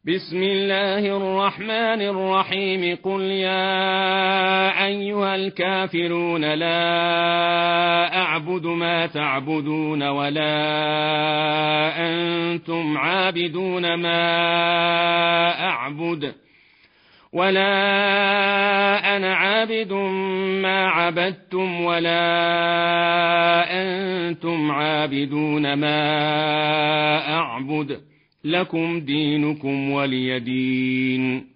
بسم الله الرحمن الرحيم قل يا أيها الكافرون لا أعبد ما تعبدون ولا أنتم عابدون ما أعبد ولا أنا عابد ما عبدتم ولا أنتم عابدون ما أعبد لكم دينكم ولي دين.